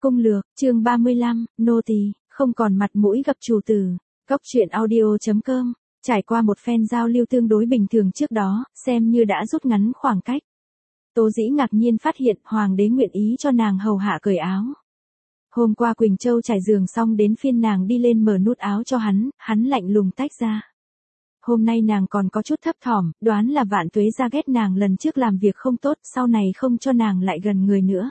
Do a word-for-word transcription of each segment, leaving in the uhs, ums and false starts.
Cung lược, chương ba mươi lăm, nô tỳ, không còn mặt mũi gặp chủ tử. Cốc truyện audio chấm com, trải qua một phen giao lưu tương đối bình thường trước đó, xem như đã rút ngắn khoảng cách. Tố Dĩ ngạc nhiên phát hiện hoàng đế nguyện ý cho nàng hầu hạ cởi áo. Hôm qua Quỳnh Châu trải giường xong đến phiên nàng đi lên mở nút áo cho hắn, hắn lạnh lùng tách ra. Hôm nay nàng còn có chút thấp thỏm, đoán là Vạn Tuế ra ghét nàng lần trước làm việc không tốt, sau này không cho nàng lại gần người nữa.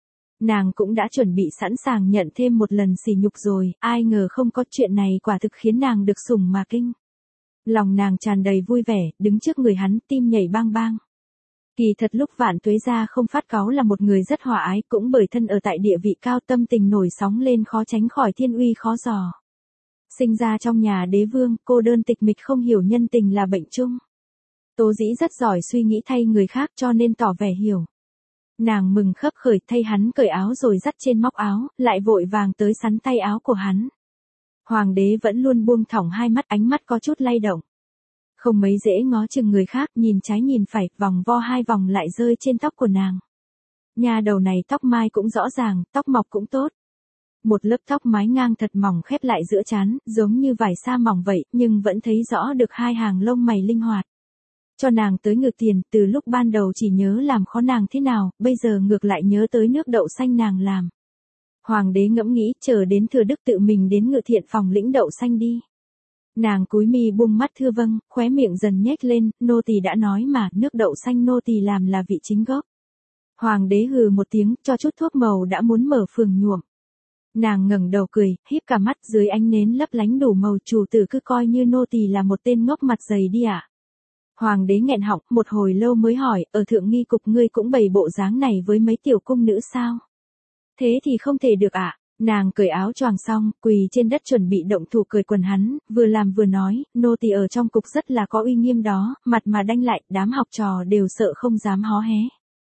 Nàng cũng đã chuẩn bị sẵn sàng nhận thêm một lần sỉ nhục rồi, ai ngờ không có, chuyện này quả thực khiến nàng được sủng mà kinh. Lòng nàng tràn đầy vui vẻ, đứng trước người hắn, tim nhảy bang bang. Kỳ thật lúc Vạn Tuế ra không phát cáu là một người rất hòa ái, cũng bởi thân ở tại địa vị cao, tâm tình nổi sóng lên khó tránh khỏi thiên uy khó dò. Sinh ra trong nhà đế vương, cô đơn tịch mịch không hiểu nhân tình là bệnh chung. Tố Dĩ rất giỏi suy nghĩ thay người khác cho nên tỏ vẻ hiểu. Nàng mừng khấp khởi thay hắn cởi áo rồi dắt trên móc áo, lại vội vàng tới sắn tay áo của hắn. Hoàng đế vẫn luôn buông thõng hai mắt, ánh mắt có chút lay động. Không mấy dễ ngó chừng người khác, nhìn trái nhìn phải, vòng vo hai vòng lại rơi trên tóc của nàng. Nhà đầu này tóc mai cũng rõ ràng, tóc mọc cũng tốt. Một lớp tóc mái ngang thật mỏng khép lại giữa trán, giống như vải sa mỏng vậy, nhưng vẫn thấy rõ được hai hàng lông mày linh hoạt. Cho nàng tới ngược tiền, từ lúc ban đầu chỉ nhớ làm khó nàng thế nào, bây giờ ngược lại nhớ tới nước đậu xanh nàng làm. Hoàng đế ngẫm nghĩ, chờ đến Thừa Đức tự mình đến Ngự Thiện phòng lĩnh đậu xanh đi. Nàng cúi mi buông mắt thưa vâng, khóe miệng dần nhếch lên, nô tỳ đã nói mà, nước đậu xanh nô tỳ làm là vị chính gốc. Hoàng đế hừ một tiếng, cho chút thuốc màu đã muốn mở phường nhuộm. Nàng ngẩng đầu cười, híp cả mắt, dưới ánh nến lấp lánh đủ màu, chủ tử cứ coi như nô tỳ là một tên ngốc mặt dày đi ạ. À? Hoàng đế nghẹn họng, một hồi lâu mới hỏi, ở thượng nghi cục ngươi cũng bày bộ dáng này với mấy tiểu cung nữ sao? Thế thì không thể được ạ. À? Nàng cởi áo choàng xong, quỳ trên đất chuẩn bị động thủ cởi quần hắn, vừa làm vừa nói, nô tỳ ở trong cục rất là có uy nghiêm đó, mặt mà đanh lại, đám học trò đều sợ không dám hó hé.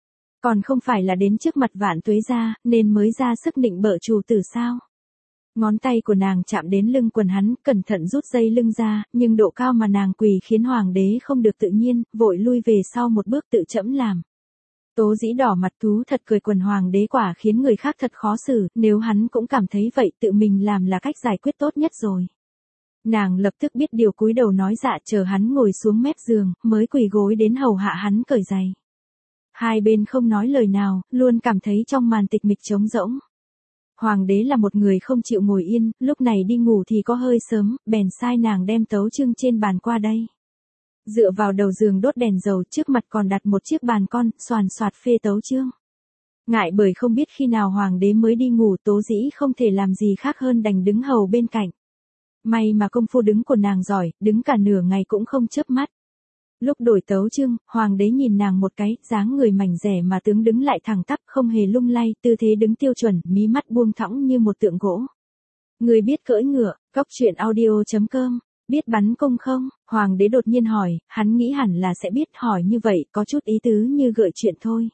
Còn không phải là đến trước mặt Vạn Tuế ra, nên mới ra sức nịnh bợ chủ tử sao? Ngón tay của nàng chạm đến lưng quần hắn, cẩn thận rút dây lưng ra, nhưng độ cao mà nàng quỳ khiến hoàng đế không được tự nhiên, vội lui về sau một bước tự chẫm làm. Tố Dĩ đỏ mặt thú thật cười, quần hoàng đế quả khiến người khác thật khó xử, nếu hắn cũng cảm thấy vậy tự mình làm là cách giải quyết tốt nhất rồi. Nàng lập tức biết điều, cúi đầu nói dạ, chờ hắn ngồi xuống mép giường, mới quỳ gối đến hầu hạ hắn cởi giày. Hai bên không nói lời nào, luôn cảm thấy trong màn tịch mịch trống rỗng. Hoàng đế là một người không chịu ngồi yên, lúc này đi ngủ thì có hơi sớm, bèn sai nàng đem tấu chương trên bàn qua đây. Dựa vào đầu giường đốt đèn dầu, trước mặt còn đặt một chiếc bàn con, xoàn xoạt phê tấu chương. Ngại bởi không biết khi nào hoàng đế mới đi ngủ, Tố Dĩ không thể làm gì khác hơn đành đứng hầu bên cạnh. May mà công phu đứng của nàng giỏi, đứng cả nửa ngày cũng không chớp mắt. Lúc đổi tấu chương, hoàng đế nhìn nàng một cái, dáng người mảnh dẻ mà tướng đứng lại thẳng tắp, không hề lung lay, tư thế đứng tiêu chuẩn, mí mắt buông thõng như một tượng gỗ. Người biết cưỡi ngựa, cốc truyện audio chấm com, biết bắn cung không? Hoàng đế đột nhiên hỏi, hắn nghĩ hẳn là sẽ biết, hỏi như vậy, có chút ý tứ như gợi chuyện thôi.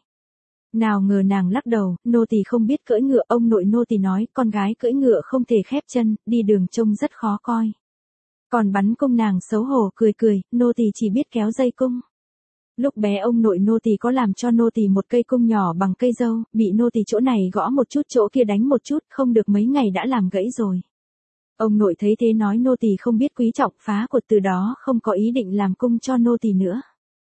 Nào ngờ nàng lắc đầu, nô tỳ không biết cưỡi ngựa, ông nội nô tỳ nói, con gái cưỡi ngựa không thể khép chân, đi đường trông rất khó coi. Còn bắn cung nàng xấu hổ cười cười, nô tỳ chỉ biết kéo dây cung. Lúc bé ông nội nô tỳ có làm cho nô tỳ một cây cung nhỏ bằng cây dâu, bị nô tỳ chỗ này gõ một chút chỗ kia đánh một chút, không được mấy ngày đã làm gãy rồi. Ông nội thấy thế nói nô tỳ không biết quý trọng, phá của, từ đó không có ý định làm cung cho nô tỳ nữa.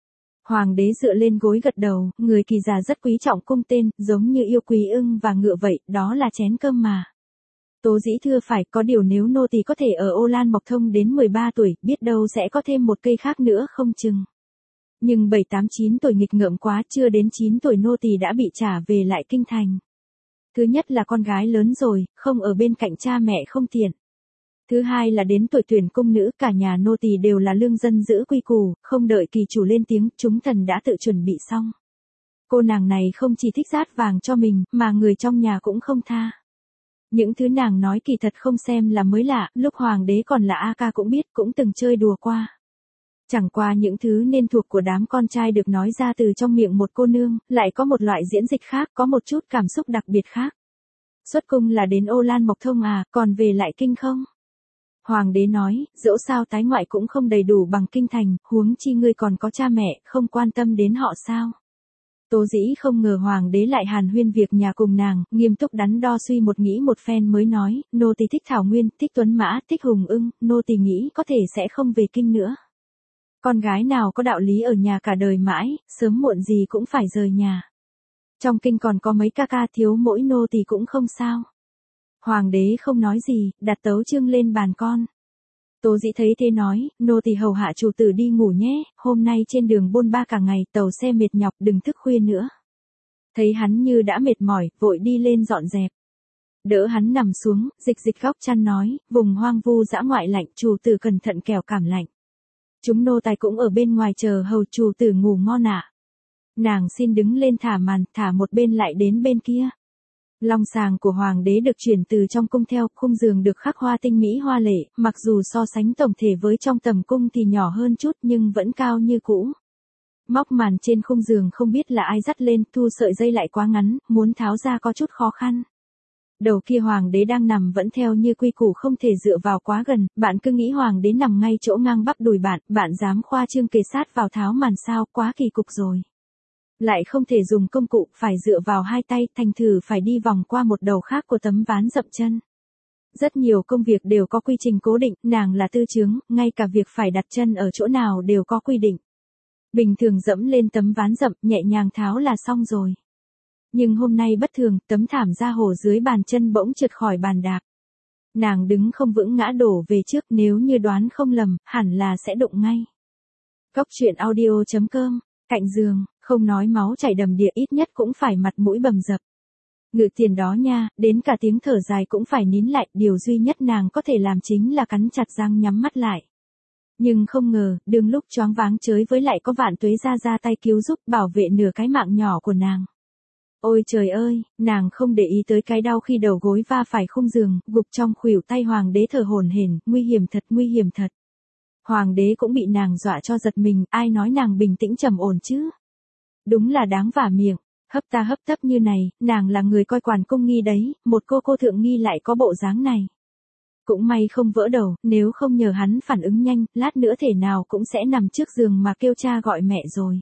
Hoàng đế dựa lên gối gật đầu, người kỳ già rất quý trọng cung tên, giống như yêu quý ưng và ngựa vậy, đó là chén cơm mà. Tố Dĩ thưa phải, có điều nếu nô tỳ có thể ở Ô Lan Mộc Thông đến mười ba tuổi, biết đâu sẽ có thêm một cây khác nữa không chừng. Nhưng bảy tám chín tuổi nghịch ngợm quá, chưa đến chín tuổi nô tỳ đã bị trả về lại kinh thành. Thứ nhất là con gái lớn rồi, không ở bên cạnh cha mẹ không tiện. Thứ hai là đến tuổi tuyển cung nữ, cả nhà nô tỳ đều là lương dân giữ quy củ, không đợi kỳ chủ lên tiếng, chúng thần đã tự chuẩn bị xong. Cô nàng này không chỉ thích dát vàng cho mình, mà người trong nhà cũng không tha. Những thứ nàng nói kỳ thật không xem là mới lạ, lúc hoàng đế còn là A Ca cũng biết, cũng từng chơi đùa qua. Chẳng qua những thứ nên thuộc của đám con trai được nói ra từ trong miệng một cô nương, lại có một loại diễn dịch khác, có một chút cảm xúc đặc biệt khác. Xuất cung là đến Ô Lan Mộc Thông à, còn về lại kinh không? Hoàng đế nói, dẫu sao tái ngoại cũng không đầy đủ bằng kinh thành, huống chi ngươi còn có cha mẹ, không quan tâm đến họ sao? Tố Dĩ không ngờ hoàng đế lại hàn huyên việc nhà cùng nàng, nghiêm túc đắn đo suy một nghĩ một phen mới nói, nô tỳ thích Thảo Nguyên, thích Tuấn Mã, thích Hùng Ưng, nô tỳ nghĩ có thể sẽ không về kinh nữa. Con gái nào có đạo lý ở nhà cả đời mãi, sớm muộn gì cũng phải rời nhà. Trong kinh còn có mấy ca ca, thiếu mỗi nô tỳ cũng không sao. Hoàng đế không nói gì, đặt tấu chương lên bàn con. Tố Dĩ thấy thế nói, nô tỳ hầu hạ chủ tử đi ngủ nhé, hôm nay trên đường bôn ba cả ngày, tàu xe mệt nhọc, đừng thức khuya nữa. Thấy hắn như đã mệt mỏi, vội đi lên dọn dẹp. Đỡ hắn nằm xuống, dịch dịch góc chăn nói, vùng hoang vu dã ngoại lạnh, chủ tử cẩn thận kẻo cảm lạnh. Chúng nô tài cũng ở bên ngoài chờ hầu chủ tử ngủ ngon ạ. Nàng xin đứng lên thả màn, thả một bên lại đến bên kia. Long sàng của hoàng đế được chuyển từ trong cung theo, khung giường được khắc hoa tinh mỹ hoa lệ, mặc dù so sánh tổng thể với trong tầm cung thì nhỏ hơn chút nhưng vẫn cao như cũ. Móc màn trên khung giường không biết là ai dắt lên, thu sợi dây lại quá ngắn, muốn tháo ra có chút khó khăn. Đầu kia hoàng đế đang nằm vẫn theo như quy củ không thể dựa vào quá gần, bạn cứ nghĩ hoàng đế nằm ngay chỗ ngang bắp đùi bạn, bạn dám khoa trương kề sát vào tháo màn sao, quá kỳ cục rồi. Lại không thể dùng công cụ, phải dựa vào hai tay, thành thử phải đi vòng qua một đầu khác của tấm ván dậm chân. Rất nhiều công việc đều có quy trình cố định, nàng là tư chướng, ngay cả việc phải đặt chân ở chỗ nào đều có quy định. Bình thường dẫm lên tấm ván dậm, nhẹ nhàng tháo là xong rồi. Nhưng hôm nay bất thường, tấm thảm da hổ dưới bàn chân bỗng trượt khỏi bàn đạp. Nàng đứng không vững ngã đổ về trước, nếu như đoán không lầm, hẳn là sẽ đụng ngay. Cốc truyện audio chấm com, cạnh giường, không nói máu chảy đầm đìa ít nhất cũng phải mặt mũi bầm dập. Ngự tiền đó nha, đến cả tiếng thở dài cũng phải nín lại, điều duy nhất nàng có thể làm chính là cắn chặt răng nhắm mắt lại. Nhưng không ngờ, đương lúc choáng váng chới với lại có Vạn Tuế ra ra tay cứu giúp bảo vệ nửa cái mạng nhỏ của nàng. Ôi trời ơi, nàng không để ý tới cái đau khi đầu gối va phải khung giường, gục trong khuỷu tay hoàng đế thở hổn hển, nguy hiểm thật, nguy hiểm thật. Hoàng đế cũng bị nàng dọa cho giật mình, ai nói nàng bình tĩnh trầm ổn chứ? Đúng là đáng vả miệng, hấp ta hấp tấp như này, nàng là người coi quản cung nghi đấy, một cô cô thượng nghi lại có bộ dáng này. Cũng may không vỡ đầu, nếu không nhờ hắn phản ứng nhanh, lát nữa thể nào cũng sẽ nằm trước giường mà kêu cha gọi mẹ rồi.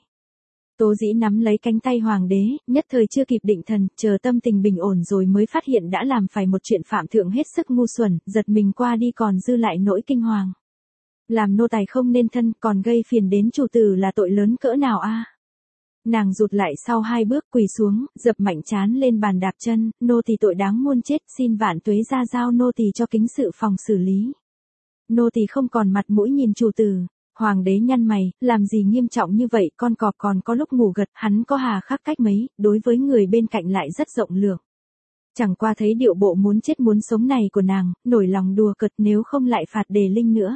Tố Dĩ nắm lấy cánh tay hoàng đế, nhất thời chưa kịp định thần, chờ tâm tình bình ổn rồi mới phát hiện đã làm phải một chuyện phạm thượng hết sức ngu xuẩn, giật mình qua đi còn dư lại nỗi kinh hoàng. Làm nô tài không nên thân, còn gây phiền đến chủ tử là tội lớn cỡ nào a? Nàng rụt lại sau hai bước, quỳ xuống, dập mạnh trán lên bàn đạp chân, nô tỳ tội đáng muôn chết, xin Vạn Tuế ra giao nô tỳ cho kính sự phòng xử lý. Nô tỳ không còn mặt mũi nhìn chủ tử. Hoàng đế nhăn mày, làm gì nghiêm trọng như vậy, con cọp còn có lúc ngủ gật, hắn có hà khắc cách mấy, đối với người bên cạnh lại rất rộng lượng. Chẳng qua thấy điệu bộ muốn chết muốn sống này của nàng, nổi lòng đùa cợt, nếu không lại phạt Đề Linh nữa.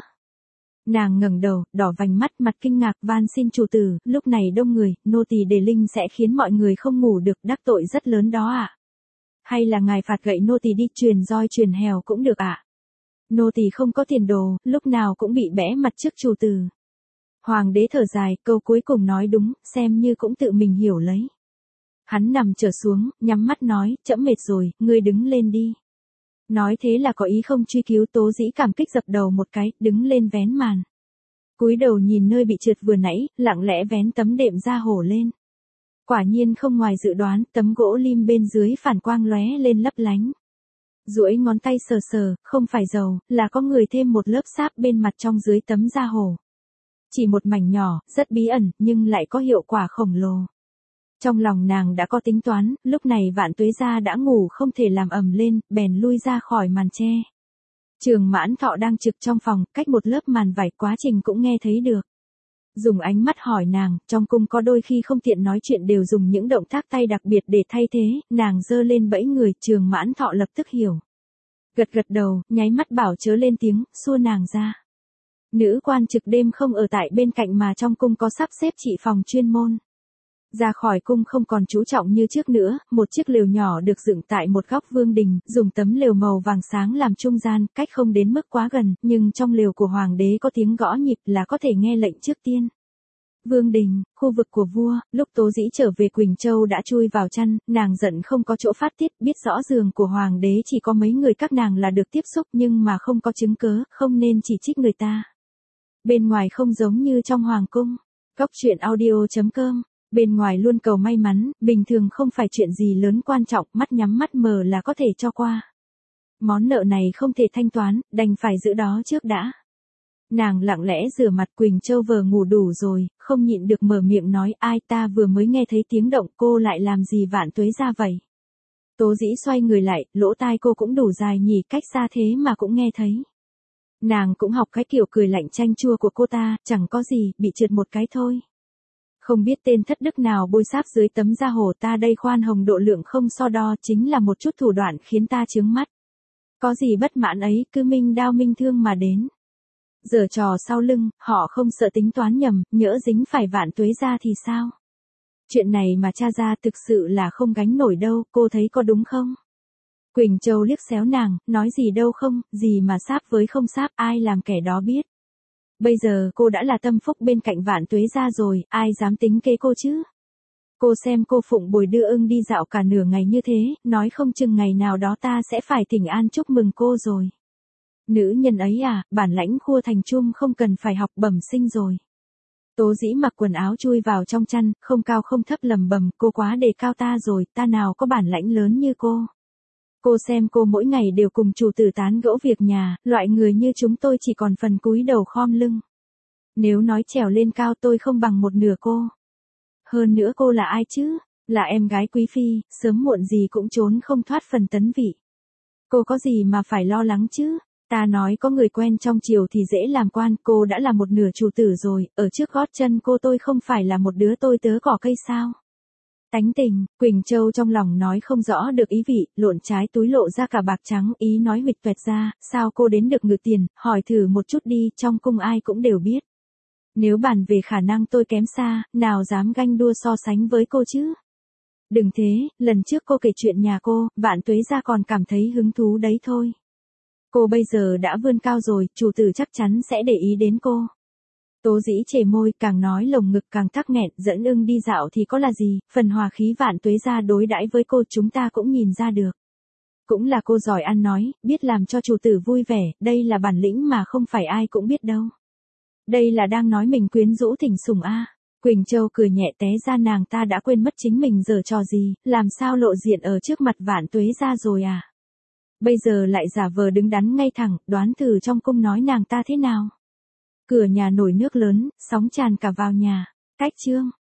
Nàng ngẩng đầu, đỏ vành mắt, mặt kinh ngạc, van xin chủ tử, lúc này đông người, nô tỳ Đề Linh sẽ khiến mọi người không ngủ được, đắc tội rất lớn đó ạ. À? Hay là ngài phạt gậy nô tỳ đi, truyền roi truyền hèo cũng được ạ. À? Nô tỳ không có tiền đồ, lúc nào cũng bị bẽ mặt trước chủ tử. Hoàng đế thở dài, câu cuối cùng nói đúng, xem như cũng tự mình hiểu lấy. Hắn nằm trở xuống, nhắm mắt nói, trẫm mệt rồi, ngươi đứng lên đi. Nói thế là có ý không truy cứu. Tố Dĩ cảm kích dập đầu một cái, đứng lên vén màn. Cúi đầu nhìn nơi bị trượt vừa nãy, lặng lẽ vén tấm đệm da hổ lên. Quả nhiên không ngoài dự đoán, tấm gỗ lim bên dưới phản quang lóe lên lấp lánh. Duỗi ngón tay sờ sờ, không phải dầu, là có người thêm một lớp sáp bên mặt trong dưới tấm da hổ. Chỉ một mảnh nhỏ, rất bí ẩn, nhưng lại có hiệu quả khổng lồ. Trong lòng nàng đã có tính toán, lúc này Vạn Tuế gia đã ngủ không thể làm ầm lên, bèn lui ra khỏi màn che. Trường Mãn Thọ đang trực trong phòng, cách một lớp màn vải, quá trình cũng nghe thấy được. Dùng ánh mắt hỏi nàng, trong cung có đôi khi không tiện nói chuyện đều dùng những động tác tay đặc biệt để thay thế, nàng giơ lên bẫy người, Trường Mãn Thọ lập tức hiểu. Gật gật đầu, nháy mắt bảo chớ lên tiếng, xua nàng ra. Nữ quan trực đêm không ở tại bên cạnh mà trong cung có sắp xếp trị phòng chuyên môn. Ra khỏi cung không còn chú trọng như trước nữa, một chiếc lều nhỏ được dựng tại một góc vương đình, dùng tấm lều màu vàng sáng làm trung gian, cách không đến mức quá gần, nhưng trong lều của hoàng đế có tiếng gõ nhịp là có thể nghe lệnh trước tiên. Vương đình, khu vực của vua, lúc Tố Dĩ trở về Quỳnh Châu đã chui vào chăn, nàng giận không có chỗ phát tiết, biết rõ giường của hoàng đế chỉ có mấy người các nàng là được tiếp xúc nhưng mà không có chứng cớ, không nên chỉ trích người ta. Bên ngoài không giống như trong hoàng cung. Cốc truyện audio chấm com Bên ngoài luôn cầu may mắn, bình thường không phải chuyện gì lớn quan trọng, mắt nhắm mắt mở là có thể cho qua. Món nợ này không thể thanh toán, đành phải giữ đó trước đã. Nàng lặng lẽ rửa mặt. Quỳnh Châu vờ ngủ đủ rồi, không nhịn được mở miệng nói, ai, ta vừa mới nghe thấy tiếng động, cô lại làm gì Vạn Tuế ra vậy? Tố Dĩ xoay người lại, lỗ tai cô cũng đủ dài nhỉ, cách xa thế mà cũng nghe thấy. Nàng cũng học cái kiểu cười lạnh chanh chua của cô ta, chẳng có gì, bị trượt một cái thôi. Không biết tên thất đức nào bôi sáp dưới tấm da hổ ta đây, khoan hồng độ lượng không so đo, chính là một chút thủ đoạn khiến ta chướng mắt. Có gì bất mãn ấy, cứ minh đao minh thương mà đến. Giở trò sau lưng, họ không sợ tính toán nhầm, nhỡ dính phải Vạn Tuế ra thì sao? Chuyện này mà cha ra thực sự là không gánh nổi đâu, cô thấy có đúng không? Quỳnh Châu liếc xéo nàng, nói gì đâu không, gì mà sáp với không sáp, ai làm kẻ đó biết. Bây giờ cô đã là tâm phúc bên cạnh Vạn Tuế ra rồi, ai dám tính kế cô chứ? Cô xem cô phụng bồi đưa ưng đi dạo cả nửa ngày như thế, nói không chừng ngày nào đó ta sẽ phải thỉnh an chúc mừng cô rồi. Nữ nhân ấy à, bản lãnh khua thành chum không cần phải học bẩm sinh rồi. Tố Dĩ mặc quần áo chui vào trong chăn, không cao không thấp lầm bầm, cô quá đề cao ta rồi, ta nào có bản lãnh lớn như cô. Cô xem cô mỗi ngày đều cùng chủ tử tán gẫu việc nhà, loại người như chúng tôi chỉ còn phần cúi đầu khom lưng. Nếu nói trèo lên cao tôi không bằng một nửa cô. Hơn nữa cô là ai chứ? Là em gái quý phi, sớm muộn gì cũng trốn không thoát phần tấn vị. Cô có gì mà phải lo lắng chứ? Ta nói có người quen trong triều thì dễ làm quan, cô đã là một nửa chủ tử rồi, ở trước gót chân cô tôi không phải là một đứa tôi tớ cỏ cây sao? Tánh tình, Quỳnh Châu trong lòng nói không rõ được ý vị, lộn trái túi lộ ra cả bạc trắng, ý nói huỵch toẹt ra, sao cô đến được ngự tiền, hỏi thử một chút đi, trong cung ai cũng đều biết. Nếu bàn về khả năng tôi kém xa, nào dám ganh đua so sánh với cô chứ? Đừng thế, lần trước cô kể chuyện nhà cô, Vạn Tuế ra còn cảm thấy hứng thú đấy thôi. Cô bây giờ đã vươn cao rồi, chủ tử chắc chắn sẽ để ý đến cô. Tố Dĩ chề môi, càng nói lồng ngực càng tắc nghẹn, dẫn ưng đi dạo thì có là gì, phần hòa khí Vạn Tuế ra đối đãi với cô chúng ta cũng nhìn ra được. Cũng là cô giỏi ăn nói, biết làm cho chủ tử vui vẻ, đây là bản lĩnh mà không phải ai cũng biết đâu. Đây là đang nói mình quyến rũ thỉnh sủng a. À. Quỳnh Châu cười nhẹ, té ra nàng ta đã quên mất chính mình giở trò gì, làm sao lộ diện ở trước mặt Vạn Tuế ra rồi à. Bây giờ lại giả vờ đứng đắn ngay thẳng, đoán thử trong cung nói nàng ta thế nào. Cửa nhà nổi nước lớn, sóng tràn cả vào nhà. Cách chương.